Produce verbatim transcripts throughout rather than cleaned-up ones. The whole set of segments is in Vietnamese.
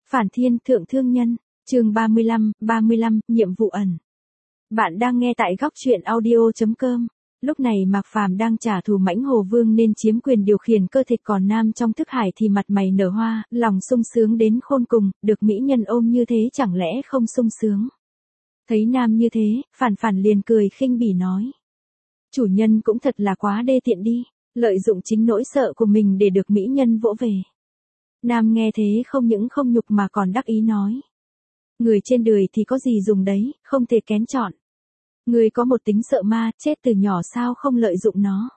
Phản Thiên Thượng Thương Nhân, chương ba mươi lăm, ba mươi lăm, nhiệm vụ ẩn. Bạn đang nghe tại góc truyện audio chấm com. Lúc này Mạc Phàm đang trả thù Mãnh Hồ Vương nên chiếm quyền điều khiển cơ thể, còn Nam trong thức hải thì mặt mày nở hoa, lòng sung sướng đến khôn cùng, được mỹ nhân ôm như thế chẳng lẽ không sung sướng. Thấy Nam như thế, Phản Phản liền cười khinh bỉ nói. Chủ nhân cũng thật là quá đê tiện đi, lợi dụng chính nỗi sợ của mình để được mỹ nhân vỗ về. Nam nghe thế không những không nhục mà còn đắc ý nói. Người trên đời thì có gì dùng đấy, không thể kén chọn. Người có một tính sợ ma, chết từ nhỏ sao không lợi dụng nó.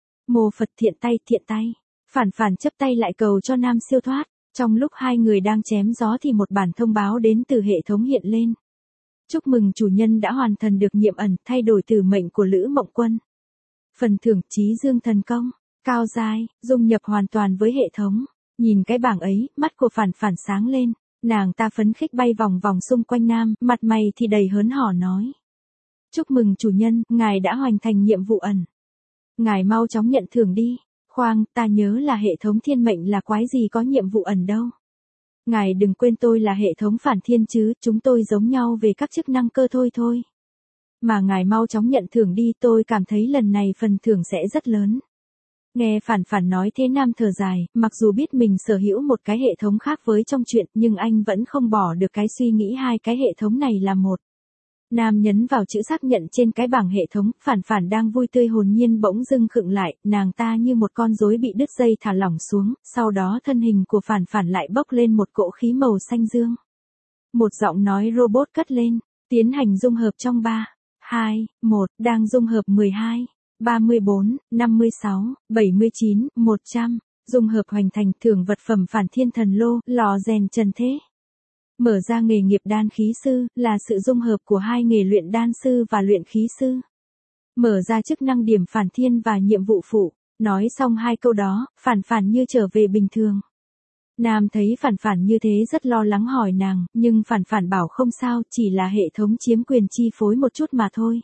Mô Phật thiện tay, thiện tay. Phản Phản chấp tay lại cầu cho Nam siêu thoát. Trong lúc hai người đang chém gió thì một bản thông báo đến từ hệ thống hiện lên. Chúc mừng chủ nhân đã hoàn thành được nhiệm ẩn, thay đổi tử mệnh của Lữ Mộng Quân. Phần thưởng Chí Dương Thần Công, cao giai, dung nhập hoàn toàn với hệ thống. Nhìn cái bảng ấy, mắt của Phản Phản sáng lên, nàng ta phấn khích bay vòng vòng xung quanh Nam, mặt mày thì đầy hớn hở nói. Chúc mừng chủ nhân, ngài đã hoàn thành nhiệm vụ ẩn. Ngài mau chóng nhận thưởng đi. Khoan, ta nhớ là hệ thống thiên mệnh là quái gì có nhiệm vụ ẩn đâu. Ngài đừng quên tôi là hệ thống Phản Thiên chứ, chúng tôi giống nhau về các chức năng cơ thôi thôi. Mà ngài mau chóng nhận thưởng đi, tôi cảm thấy lần này phần thưởng sẽ rất lớn. Nghe Phản Phản nói thế Nam thở dài, mặc dù biết mình sở hữu một cái hệ thống khác với trong chuyện, nhưng anh vẫn không bỏ được cái suy nghĩ hai cái hệ thống này là một. Nam nhấn vào chữ xác nhận trên cái bảng hệ thống, Phản Phản đang vui tươi hồn nhiên bỗng dưng khựng lại, nàng ta như một con rối bị đứt dây thả lỏng xuống, sau đó thân hình của Phản Phản lại bốc lên một cỗ khí màu xanh dương. Một giọng nói robot cất lên, tiến hành dung hợp trong ba, hai, một, đang dung hợp mười hai. ba mươi bốn, năm mươi sáu, bảy mươi chín, một trăm, dung hợp hoành thành, thưởng vật phẩm Phản Thiên Thần Lô, lò rèn trần thế. Mở ra nghề nghiệp đan khí sư, là sự dung hợp của hai nghề luyện đan sư và luyện khí sư. Mở ra chức năng điểm Phản Thiên và nhiệm vụ phụ. Nói xong hai câu đó, Phản Phản như trở về bình thường. Nam thấy Phản Phản như thế rất lo lắng hỏi nàng, nhưng Phản Phản bảo không sao, chỉ là hệ thống chiếm quyền chi phối một chút mà thôi.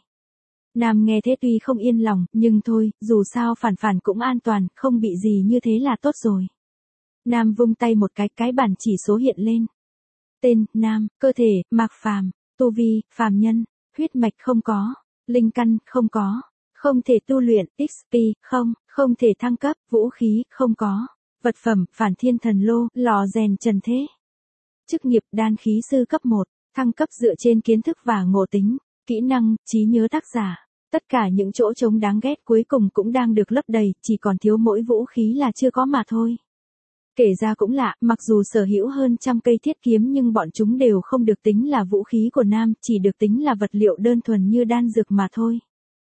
Nam nghe thế tuy không yên lòng, nhưng thôi, dù sao Phản Phản cũng an toàn, không bị gì như thế là tốt rồi. Nam vung tay một cái, cái bản chỉ số hiện lên. Tên, Nam, cơ thể, Mạc Phàm, tu vi, phàm nhân, huyết mạch không có, linh căn, không có, không thể tu luyện, ích pê, không, không thể thăng cấp, vũ khí, không có, vật phẩm, Phản Thiên Thần Lô, lò rèn trần thế. Chức nghiệp, đan khí sư cấp một, thăng cấp dựa trên kiến thức và ngộ tính, kỹ năng, trí nhớ tác giả. Tất cả những chỗ trống đáng ghét cuối cùng cũng đang được lấp đầy, chỉ còn thiếu mỗi vũ khí là chưa có mà thôi. Kể ra cũng lạ, mặc dù sở hữu hơn trăm cây thiết kiếm nhưng bọn chúng đều không được tính là vũ khí của Nam, chỉ được tính là vật liệu đơn thuần như đan dược mà thôi.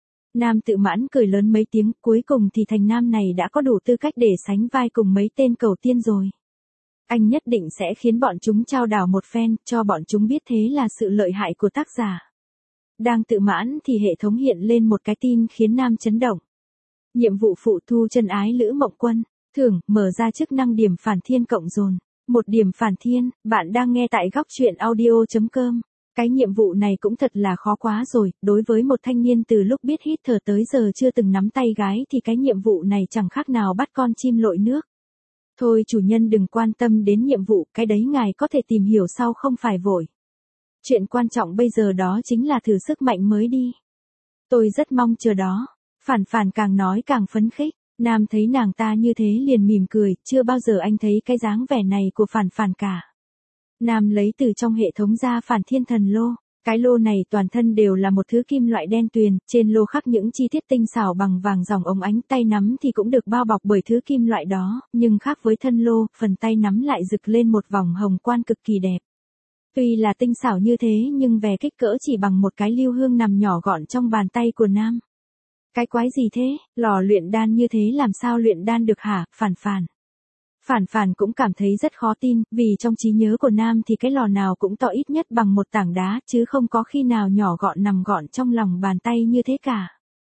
Nam tự mãn cười lớn mấy tiếng, cuối cùng thì thành Nam này đã có đủ tư cách để sánh vai cùng mấy tên cầu tiên rồi. Anh nhất định sẽ khiến bọn chúng trao đảo một phen, cho bọn chúng biết thế là sự lợi hại của tác giả. Đang tự mãn thì hệ thống hiện lên một cái tin khiến Nam chấn động. Nhiệm vụ phụ thu chân ái Lữ Mộng Quân. Thưởng, mở ra chức năng điểm Phản Thiên cộng dồn. Một điểm Phản Thiên, bạn đang nghe tại góc truyện audio chấm com. Cái nhiệm vụ này cũng thật là khó quá rồi, đối với một thanh niên từ lúc biết hít thở tới giờ chưa từng nắm tay gái thì cái nhiệm vụ này chẳng khác nào bắt con chim lội nước. Thôi chủ nhân đừng quan tâm đến nhiệm vụ, cái đấy ngài có thể tìm hiểu sau không phải vội. Chuyện quan trọng bây giờ đó chính là thử sức mạnh mới đi. Tôi rất mong chờ đó. Phản Phản càng nói càng phấn khích. Nam thấy nàng ta như thế liền mỉm cười, chưa bao giờ anh thấy cái dáng vẻ này của Phản Phản cả. Nam lấy từ trong hệ thống ra Phản Thiên Thần Lô. Cái lô này toàn thân đều là một thứ kim loại đen tuyền, trên lô khắc những chi tiết tinh xảo bằng vàng ròng óng ánh, tay nắm thì cũng được bao bọc bởi thứ kim loại đó, nhưng khác với thân lô, phần tay nắm lại rực lên một vòng hồng quang cực kỳ đẹp. Tuy là tinh xảo như thế nhưng về kích cỡ chỉ bằng một cái lưu hương nằm nhỏ gọn trong bàn tay của Nam. Cái quái gì thế, lò luyện đan như thế làm sao luyện đan được hả, Phản Phản. Phản Phản cũng cảm thấy rất khó tin, vì trong trí nhớ của Nam thì cái lò nào cũng to ít nhất bằng một tảng đá, chứ không có khi nào nhỏ gọn nằm gọn trong lòng bàn tay như thế cả.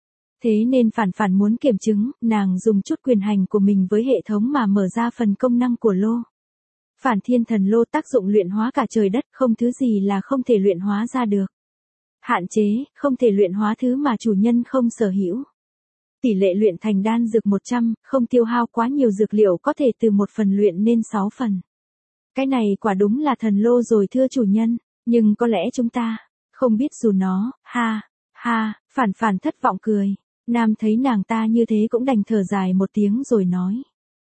Thế nên Phản Phản muốn kiểm chứng, nàng dùng chút quyền hành của mình với hệ thống mà mở ra phần công năng của lô. Phản Thiên Thần Lô tác dụng luyện hóa cả trời đất, không thứ gì là không thể luyện hóa ra được. Hạn chế, không thể luyện hóa thứ mà chủ nhân không sở hữu. Tỷ lệ luyện thành đan dược một trăm, không tiêu hao quá nhiều dược liệu, có thể từ một phần luyện nên sáu phần. Cái này quả đúng là thần lô rồi thưa chủ nhân, nhưng có lẽ chúng ta không biết dù nó, ha, ha, Phản Phản thất vọng cười. Nam thấy nàng ta như thế cũng đành thở dài một tiếng rồi nói.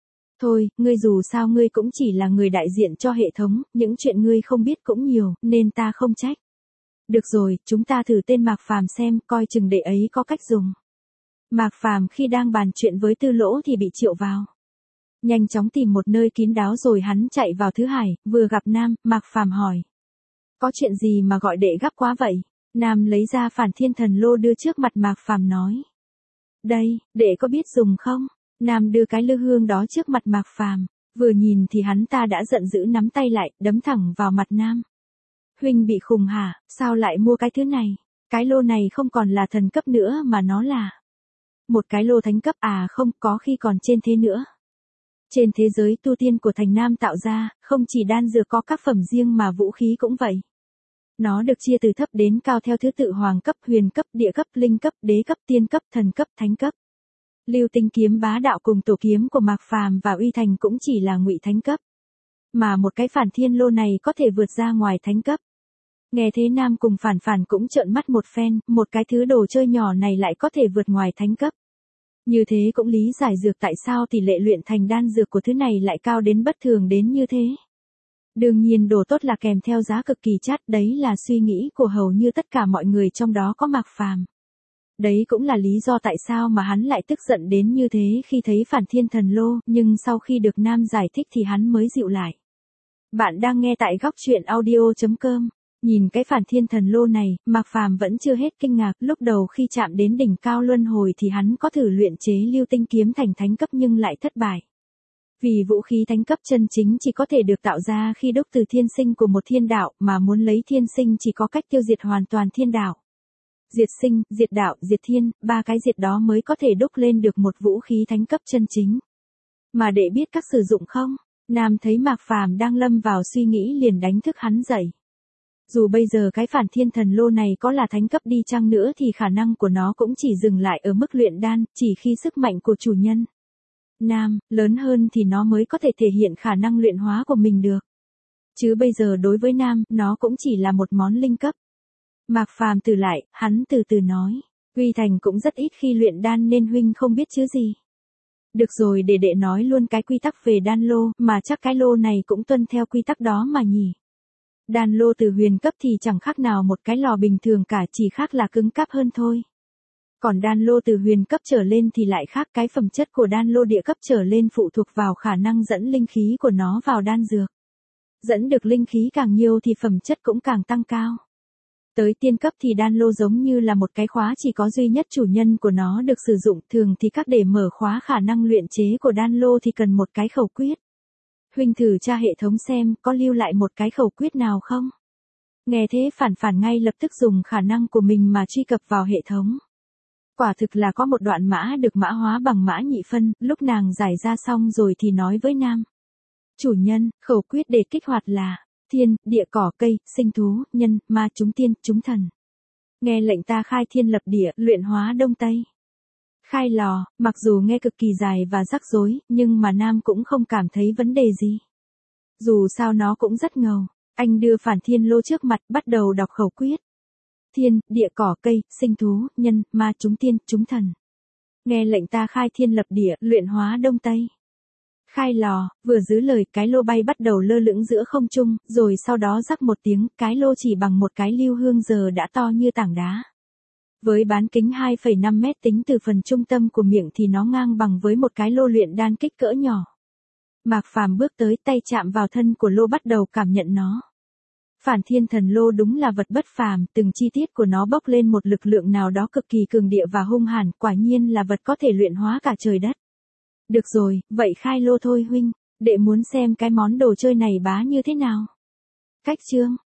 Thôi, ngươi dù sao ngươi cũng chỉ là người đại diện cho hệ thống, những chuyện ngươi không biết cũng nhiều, nên ta không trách. Được rồi, chúng ta thử tên Mạc Phàm xem, coi chừng đệ ấy có cách dùng. Mạc Phàm khi đang bàn chuyện với Tư Lỗ thì bị triệu vào. Nhanh chóng tìm một nơi kín đáo rồi hắn chạy vào Thứ Hải, vừa gặp Nam, Mạc Phàm hỏi. Có chuyện gì mà gọi đệ gấp quá vậy? Nam lấy ra Phản Thiên Thần Lô đưa trước mặt Mạc Phàm nói. Đây, đệ có biết dùng không? Nam đưa cái lư hương đó trước mặt Mạc Phàm, vừa nhìn thì hắn ta đã giận dữ nắm tay lại, đấm thẳng vào mặt Nam. Huynh bị khùng hả, sao lại mua cái thứ này? Cái lô này không còn là thần cấp nữa mà nó là một cái lô thánh cấp à, không, có khi còn trên thế nữa. Trên thế giới tu tiên của thành Nam tạo ra, không chỉ đan dược có các phẩm riêng mà vũ khí cũng vậy. Nó được chia từ thấp đến cao theo thứ tự hoàng cấp, huyền cấp, địa cấp, linh cấp, đế cấp, tiên cấp, thần cấp, thánh cấp. Lưu Tinh kiếm bá đạo cùng tổ kiếm của Mạc Phàm và Uy Thành cũng chỉ là ngụy thánh cấp. Mà một cái Phản Thiên Lô này có thể vượt ra ngoài thánh cấp. Nghe thế Nam cùng Phản Phản cũng trợn mắt một phen, một cái thứ đồ chơi nhỏ này lại có thể vượt ngoài thánh cấp. Như thế cũng lý giải dược tại sao tỷ lệ luyện thành đan dược của thứ này lại cao đến bất thường đến như thế. Đương nhiên đồ tốt là kèm theo giá cực kỳ chát, đấy là suy nghĩ của hầu như tất cả mọi người trong đó có Mạc Phàm. Đấy cũng là lý do tại sao mà hắn lại tức giận đến như thế khi thấy Phản Thiên Thần Lô, nhưng sau khi được Nam giải thích thì hắn mới dịu lại. Bạn đang nghe tại góc truyện audio chấm com. Nhìn cái Phản Thiên Thần Lô này, Mạc Phàm vẫn chưa hết kinh ngạc, lúc đầu khi chạm đến đỉnh cao luân hồi thì hắn có thử luyện chế Lưu Tinh kiếm thành thánh cấp nhưng lại thất bại. Vì vũ khí thánh cấp chân chính chỉ có thể được tạo ra khi đúc từ thiên sinh của một thiên đạo, mà muốn lấy thiên sinh chỉ có cách tiêu diệt hoàn toàn thiên đạo. Diệt sinh, diệt đạo, diệt thiên, ba cái diệt đó mới có thể đúc lên được một vũ khí thánh cấp chân chính. Mà để biết cách sử dụng không? Nam thấy Mạc Phàm đang lâm vào suy nghĩ liền đánh thức hắn dậy. Dù bây giờ cái Phản Thiên Thần Lô này có là thánh cấp đi chăng nữa thì khả năng của nó cũng chỉ dừng lại ở mức luyện đan, chỉ khi sức mạnh của chủ nhân Nam lớn hơn thì nó mới có thể thể hiện khả năng luyện hóa của mình được. Chứ bây giờ đối với Nam, nó cũng chỉ là một món linh cấp. Mạc Phàm từ lại, hắn từ từ nói. Uy Thành cũng rất ít khi luyện đan nên huynh không biết chứ gì. Được rồi, để đệ nói luôn cái quy tắc về đan lô, mà chắc cái lô này cũng tuân theo quy tắc đó mà nhỉ. Đan lô từ huyền cấp thì chẳng khác nào một cái lò bình thường cả, chỉ khác là cứng cáp hơn thôi. Còn đan lô từ huyền cấp trở lên thì lại khác, cái phẩm chất của đan lô địa cấp trở lên phụ thuộc vào khả năng dẫn linh khí của nó vào đan dược. Dẫn được linh khí càng nhiều thì phẩm chất cũng càng tăng cao. Tới tiên cấp thì đan lô giống như là một cái khóa chỉ có duy nhất chủ nhân của nó được sử dụng, thường thì các để mở khóa khả năng luyện chế của đan lô thì cần một cái khẩu quyết. Huynh thử tra hệ thống xem có lưu lại một cái khẩu quyết nào không? Nghe thế Phản Phản ngay lập tức dùng khả năng của mình mà truy cập vào hệ thống. Quả thực là có một đoạn mã được mã hóa bằng mã nhị phân, lúc nàng giải ra xong rồi thì nói với Nam. Chủ nhân, khẩu quyết để kích hoạt là thiên, địa, cỏ, cây, sinh thú, nhân, ma, chúng tiên, chúng thần. Nghe lệnh ta khai thiên lập địa, luyện hóa đông tây. Khai lò, mặc dù nghe cực kỳ dài và rắc rối, nhưng mà Nam cũng không cảm thấy vấn đề gì. Dù sao nó cũng rất ngầu. Anh đưa Phản Thiên Lô trước mặt, bắt đầu đọc khẩu quyết. Thiên, địa, cỏ, cây, sinh thú, nhân, ma, chúng tiên, chúng thần. Nghe lệnh ta khai thiên lập địa, luyện hóa đông tây. Khai lò, vừa giữ lời, cái lô bay bắt đầu lơ lửng giữa không trung, rồi sau đó rắc một tiếng, cái lô chỉ bằng một cái lưu hương giờ đã to như tảng đá. Với bán kính hai phẩy năm mét tính từ phần trung tâm của miệng thì nó ngang bằng với một cái lô luyện đan kích cỡ nhỏ. Mạc Phàm bước tới, tay chạm vào thân của lô bắt đầu cảm nhận nó. Phản Thiên Thần Lô đúng là vật bất phàm, từng chi tiết của nó bốc lên một lực lượng nào đó cực kỳ cường địa và hung hãn, quả nhiên là vật có thể luyện hóa cả trời đất. Được rồi, vậy khai lô thôi huynh, đệ muốn xem cái món đồ chơi này bá như thế nào. Cách chương